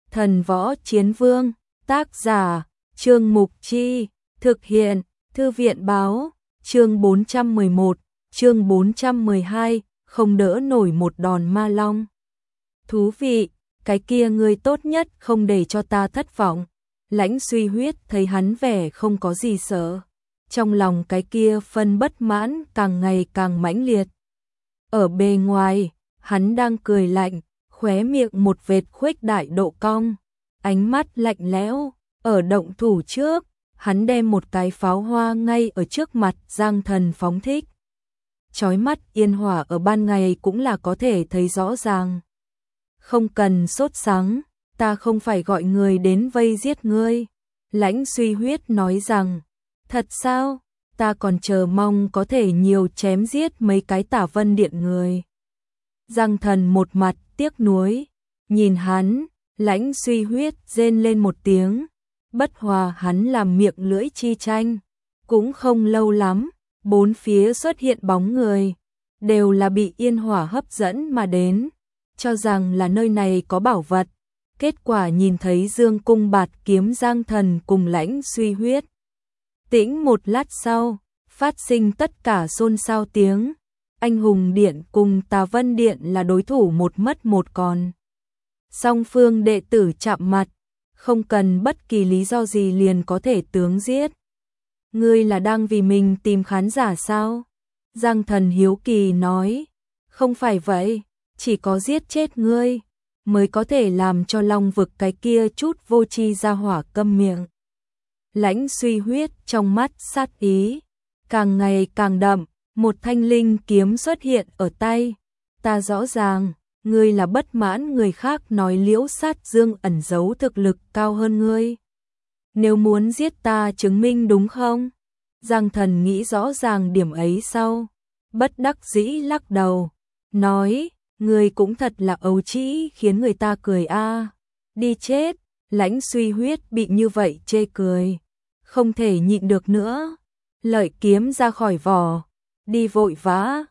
Thần Võ Chiến Vương, tác giả, Trương Mục Chi, thực hiện, Thư viện báo, chương 411, chương 412, không đỡ nổi một đòn ma long. Thú vị, cái kia ngươi tốt nhất không để cho ta thất vọng. Lãnh Suy Huyết thấy hắn vẻ không có gì sợ, trong lòng cái kia phân bất mãn càng ngày càng mãnh liệt. Ở bề ngoài, hắn đang cười lạnh, khóe miệng một vệt khuếch đại độ cong, ánh mắt lạnh lẽo. Ở động thủ trước, hắn đem một cái pháo hoa ngay ở trước mặt Giang Thần phóng thích. Chói mắt yên hỏa ở ban ngày cũng là có thể thấy rõ ràng. Không cần sốt sắng, ta không phải gọi người đến vây giết ngươi. Lãnh Suy Huyết nói rằng, thật sao, ta còn chờ mong có thể nhiều chém giết mấy cái Tả Vân Điện người. Giang Thần một mặt tiếc nuối, nhìn hắn, Lãnh Suy Huyết rên lên một tiếng, bất hòa hắn làm miệng lưỡi chi tranh. Cũng không lâu lắm, bốn phía xuất hiện bóng người, đều là bị yên hỏa hấp dẫn mà đến, cho rằng là nơi này có bảo vật. Kết quả nhìn thấy Dương Cung Bạt Kiếm Giang Thần cùng Lãnh Suy Huyết. Tĩnh một lát sau, phát sinh tất cả xôn xao tiếng. Anh Hùng Điện cùng Tà Vân Điện là đối thủ một mất một còn. Song phương đệ tử chạm mặt, không cần bất kỳ lý do gì liền có thể tướng giết. Ngươi là đang vì mình tìm khán giả sao? Giang Thần hiếu kỳ nói, không phải vậy, chỉ có giết chết ngươi mới có thể làm cho Long Vực cái kia chút vô tri ra hỏa câm miệng. Lãnh Suy Huyết trong mắt sát ý càng ngày càng đậm, một thanh linh kiếm xuất hiện ở tay. Ta rõ ràng, ngươi là bất mãn người khác nói Liễu Sát Dương ẩn giấu thực lực cao hơn ngươi. Nếu muốn giết ta chứng minh đúng không? Giang Thần nghĩ rõ ràng điểm ấy sau, bất đắc dĩ lắc đầu, nói, ngươi cũng thật là ấu trĩ khiến người ta cười a. Đi chết. Lãnh Suy Huyết bị như vậy chê cười, không thể nhịn được nữa, lợi kiếm ra khỏi vỏ, đi vội vã.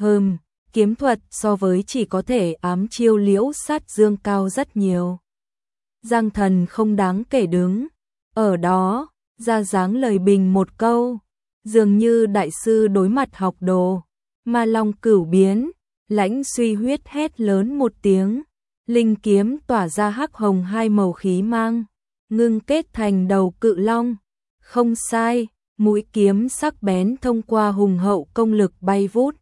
Kiếm thuật so với chỉ có thể ám chiêu Liễu Sát Dương cao rất nhiều. Giang Thần không đáng kể đứng ở đó, ra dáng lời bình một câu, dường như đại sư đối mặt học đồ. Ma Long cửu biến, Lãnh Suy Huyết hét lớn một tiếng, linh kiếm tỏa ra hắc hồng hai màu khí mang, ngưng kết thành đầu cự long. Không sai, mũi kiếm sắc bén thông qua hùng hậu công lực bay vút,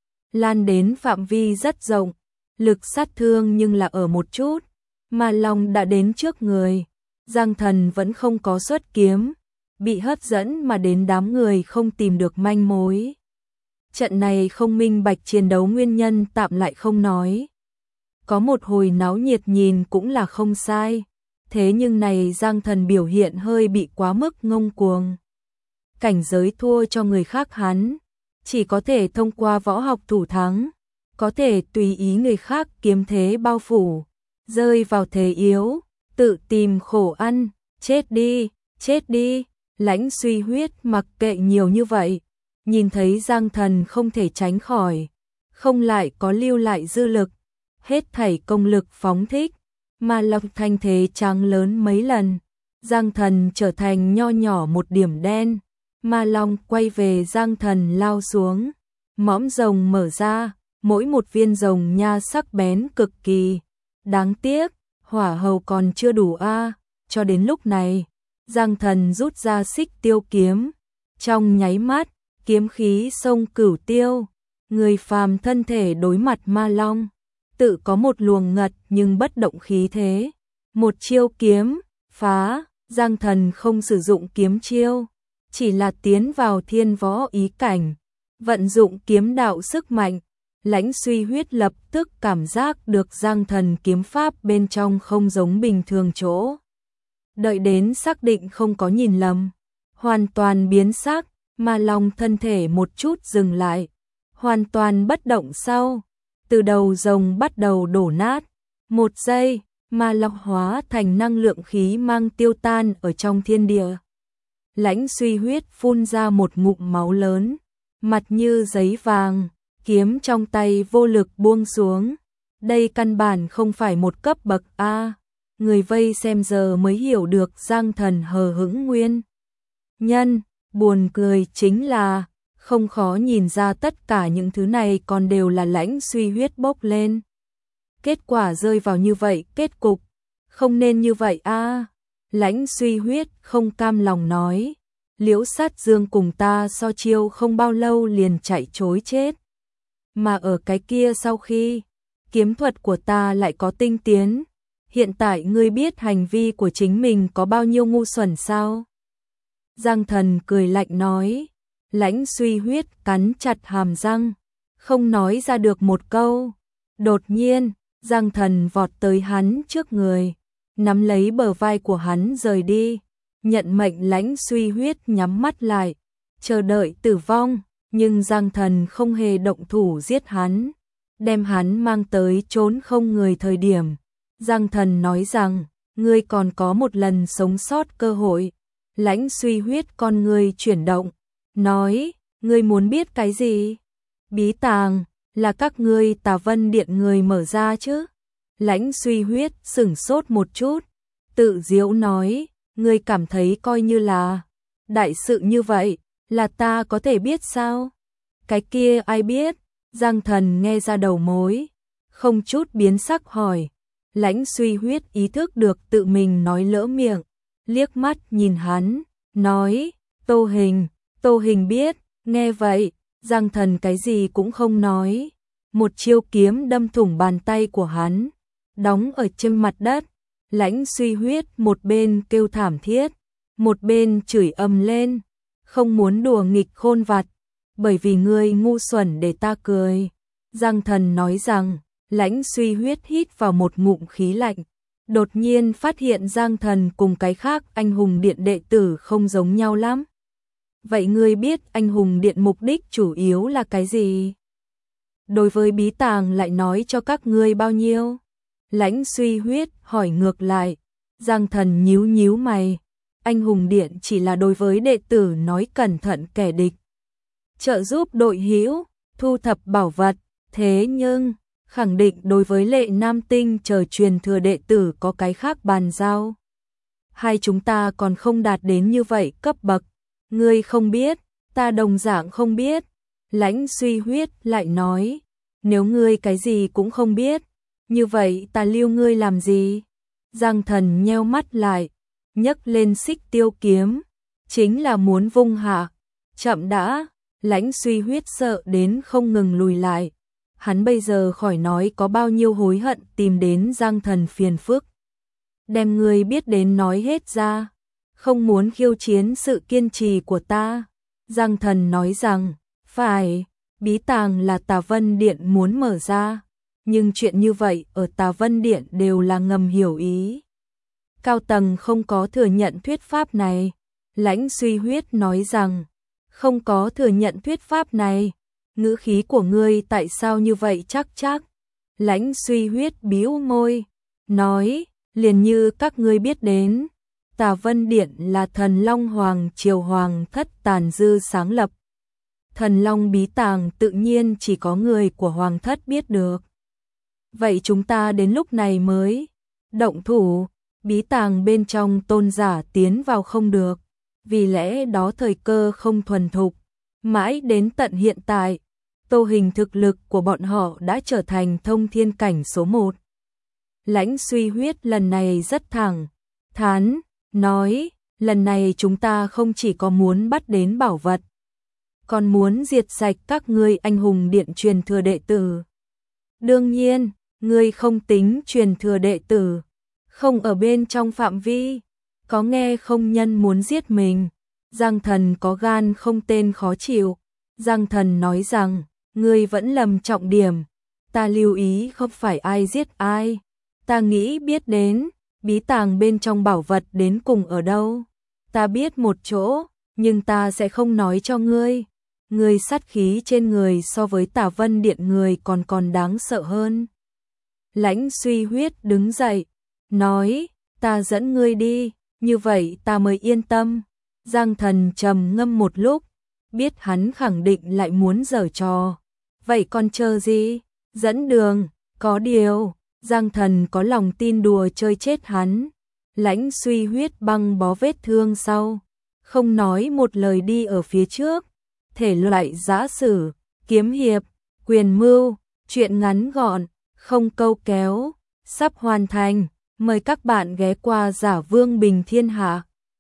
lan đến phạm vi rất rộng, lực sát thương nhưng là ở một chút. Ma Long đã đến trước người, Giang Thần vẫn không có xuất kiếm, bị hấp dẫn mà đến đám người không tìm được manh mối. Trận này không minh bạch chiến đấu nguyên nhân tạm lại không nói. Có một hồi náo nhiệt nhìn cũng là không sai, thế nhưng này Giang Thần biểu hiện hơi bị quá mức ngông cuồng. Cảnh giới thua cho người khác hắn, chỉ có thể thông qua võ học thủ thắng, có thể tùy ý người khác kiếm thế bao phủ, rơi vào thế yếu, tự tìm khổ ăn, chết đi, chết đi. Lãnh Suy Huyết mặc kệ nhiều như vậy, nhìn thấy Giang Thần không thể tránh khỏi, không lại có lưu lại dư lực, hết thảy công lực phóng thích, mà Long thanh thế trắng lớn mấy lần, Giang Thần trở thành nho nhỏ một điểm đen. Ma Long quay về Giang Thần lao xuống, mõm rồng mở ra, mỗi một viên rồng nha sắc bén cực kỳ. Đáng tiếc, hỏa hầu còn chưa đủ a. Cho đến lúc này, Giang Thần rút ra Xích Tiêu kiếm, trong nháy mắt, kiếm khí sông cửu tiêu, người phàm thân thể đối mặt Ma Long, tự có một luồng ngật nhưng bất động khí thế. Một chiêu kiếm phá, Giang Thần không sử dụng kiếm chiêu, chỉ là tiến vào thiên võ ý cảnh, vận dụng kiếm đạo sức mạnh. Lãnh Suy Huyết lập tức cảm giác được Giang Thần kiếm pháp bên trong không giống bình thường chỗ. Đợi đến xác định không có nhìn lầm, hoàn toàn biến sắc, Ma Long thân thể một chút dừng lại, hoàn toàn bất động sau, từ đầu rồng bắt đầu đổ nát. Một giây, Ma Long hóa thành năng lượng khí mang tiêu tan ở trong thiên địa. Lãnh Suy Huyết phun ra một ngụm máu lớn, mặt như giấy vàng, kiếm trong tay vô lực buông xuống. Đây căn bản không phải một cấp bậc A, Người vây xem giờ mới hiểu được Giang Thần hờ hững nguyên nhân, buồn cười chính là không khó nhìn ra tất cả những thứ này còn đều là Lãnh Suy Huyết bốc lên. Kết quả rơi vào như vậy, kết cục không nên như vậy a. Lãnh Suy Huyết không cam lòng nói, Liễu Sát Dương cùng ta so chiêu không bao lâu liền chạy trối chết. Mà ở cái kia sau khi kiếm thuật của ta lại có tinh tiến, hiện tại ngươi biết hành vi của chính mình có bao nhiêu ngu xuẩn sao? Giang Thần cười lạnh nói. Lãnh Suy Huyết cắn chặt hàm răng, không nói ra được một câu. Đột nhiên, Giang Thần vọt tới hắn trước người, nắm lấy bờ vai của hắn rời đi, nhận mệnh. Lãnh Suy Huyết nhắm mắt lại, chờ đợi tử vong, nhưng Giang Thần không hề động thủ giết hắn, đem hắn mang tới chốn không người thời điểm. Giang Thần nói rằng, ngươi còn có một lần sống sót cơ hội. Lãnh Suy Huyết con ngươi chuyển động, nói, ngươi muốn biết cái gì? Bí tàng, là các ngươi Tà Vân Điện người mở ra chứ? Lãnh Suy Huyết sửng sốt một chút, tự giễu nói, ngươi cảm thấy coi như là đại sự như vậy, là ta có thể biết sao? Cái kia ai biết? Giang Thần nghe ra đầu mối, không chút biến sắc hỏi. Lãnh Suy Huyết ý thức được tự mình nói lỡ miệng, liếc mắt nhìn hắn, nói, Tô Hình biết. Nghe vậy, Giang Thần cái gì cũng không nói, một chiêu kiếm đâm thủng bàn tay của hắn, đóng ở trên mặt đất. Lãnh Suy Huyết một bên kêu thảm thiết, một bên chửi ầm lên, không muốn đùa nghịch khôn vặt, bởi vì ngươi ngu xuẩn để ta cười. Giang Thần nói rằng. Lãnh Suy Huyết hít vào một ngụm khí lạnh, đột nhiên phát hiện Giang Thần cùng cái khác Anh Hùng Điện đệ tử không giống nhau lắm. Vậy ngươi biết Anh Hùng Điện mục đích chủ yếu là cái gì? Đối với bí tàng lại nói cho các ngươi bao nhiêu? Lãnh Suy Huyết hỏi ngược lại. Giang Thần nhíu nhíu mày, Anh Hùng Điện chỉ là đối với đệ tử nói cẩn thận kẻ địch, trợ giúp đội hữu, thu thập bảo vật, thế nhưng khẳng định đối với Lệ Nam Tinh chờ truyền thừa đệ tử có cái khác bàn giao. Hai chúng ta còn không đạt đến như vậy cấp bậc, ngươi không biết, ta đồng dạng không biết. Lãnh Suy Huyết lại nói, nếu ngươi cái gì cũng không biết, như vậy ta lưu ngươi làm gì? Giang Thần nheo mắt lại, nhấc lên Xích Tiêu kiếm, chính là muốn vung hạ. Chậm đã. Lãnh Suy Huyết sợ đến không ngừng lùi lại. Hắn bây giờ khỏi nói có bao nhiêu hối hận tìm đến Giang Thần phiền phức. Đem người biết đến nói hết ra, không muốn khiêu chiến sự kiên trì của ta. Giang Thần nói rằng, phải, bí tàng là Tà Vân Điện muốn mở ra, nhưng chuyện như vậy ở Tà Vân Điện đều là ngầm hiểu ý. Cao tầng không có thừa nhận thuyết pháp này. Lãnh Suy Huyết nói rằng, không có thừa nhận thuyết pháp này. Ngữ khí của ngươi tại sao như vậy chắc? Lãnh Suy Huyết bĩu môi, nói, liền như các ngươi biết đến, Tà Vân Điện là Thần Long Hoàng Triều Hoàng thất Tàn Dư sáng lập. Thần Long bí tàng tự nhiên chỉ có người của Hoàng thất biết được. Vậy chúng ta đến lúc này mới động thủ, bí tàng bên trong tôn giả tiến vào không được, vì lẽ đó thời cơ không thuần thục. Mãi đến tận hiện tại, Tô Hình thực lực của bọn họ đã trở thành thông thiên cảnh số 1. Lãnh Suy Huyết lần này rất thẳng thắn, nói, lần này chúng ta không chỉ có muốn bắt đến bảo vật, còn muốn diệt sạch các ngươi Anh Hùng Điện truyền thừa đệ tử. Đương nhiên, ngươi không tính truyền thừa đệ tử, không ở bên trong phạm vi, có nghe không? Nhân muốn giết mình. Giang Thần có gan không tên khó chịu. Giang Thần nói rằng, ngươi vẫn lầm trọng điểm, ta lưu ý không phải ai giết ai, ta nghĩ biết đến bí tàng bên trong bảo vật đến cùng ở đâu. Ta biết một chỗ, nhưng ta sẽ không nói cho ngươi. Ngươi sát khí trên người so với Tà Vân Điện người còn đáng sợ hơn. Lãnh Suy Huyết đứng dậy, nói, ta dẫn ngươi đi, như vậy ta mới yên tâm. Giang Thần trầm ngâm một lúc, biết hắn khẳng định lại muốn giở trò. Vậy còn chờ gì? Dẫn đường, có điều, Giang Thần có lòng tin đùa chơi chết hắn. Lãnh Suy huyết băng bó vết thương sau, không nói một lời đi ở phía trước. Thể loại giã sử, kiếm hiệp, quyền mưu, truyện ngắn gọn, không câu kéo, sắp hoàn thành. Mời các bạn ghé qua Giả Vương Bình Thiên Hạ.